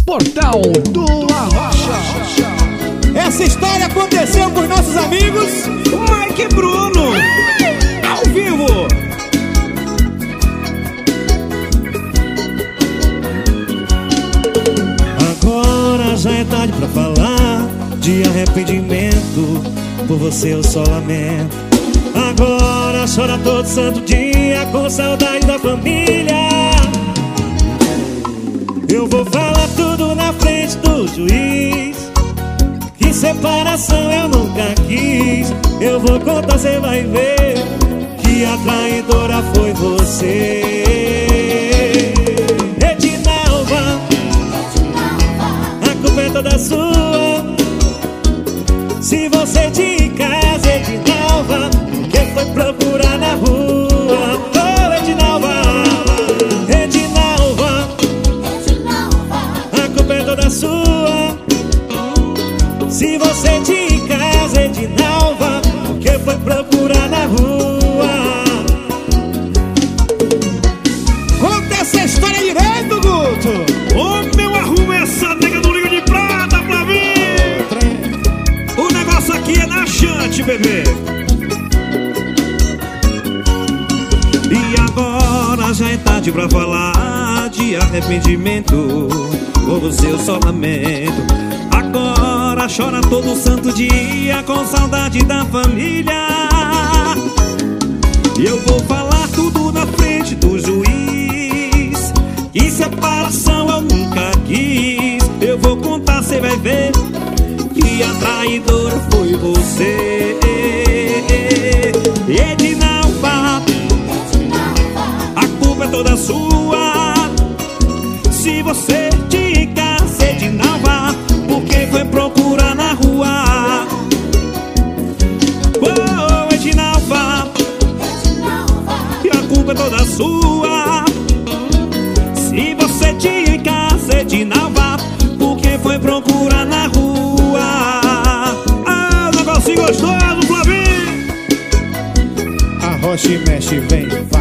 Portal do Arrocha. Essa história aconteceu com os nossos amigos Mike e Bruno, ao vivo. Agora já é tarde pra falar de arrependimento. Por você eu só lamento. Agora chora todo santo dia com saudade da família. Eu vou falar tudo na frente do juiz, que separação eu nunca quis. Eu vou contar, cê vai ver que a traidora foi você. Edinalva, a culpa é toda sua. Se você de casa, Edinalva, que foi procurar na rua? Oh, Edinalva, Edinalva, a culpa é toda sua. Se você de casa, Edinalva, que foi procurar na rua? Conta essa história direito, Guto. Ô meu, arruma essa nega do Liga de Prata pra mim. O negócio aqui é na chante, bebê. E agora já é tarde pra falar de arrependimento. Por você eu só lamento. Agora chora todo santo dia com saudade da família. E eu vou falar tudo na frente do juiz, que separação eu nunca quis. Eu vou contar, cê vai ver que a traidora foi você. Edinalva, a culpa é toda sua. Se você te casa, Edinalva, porque foi procurar na rua? Oh, Edinalva, e a culpa é toda sua. Se você te casa, Edinalva, porque foi procurar na rua? Ah, negocinho gostoso, Flavinho. Arrocha e mexe, vem, vai.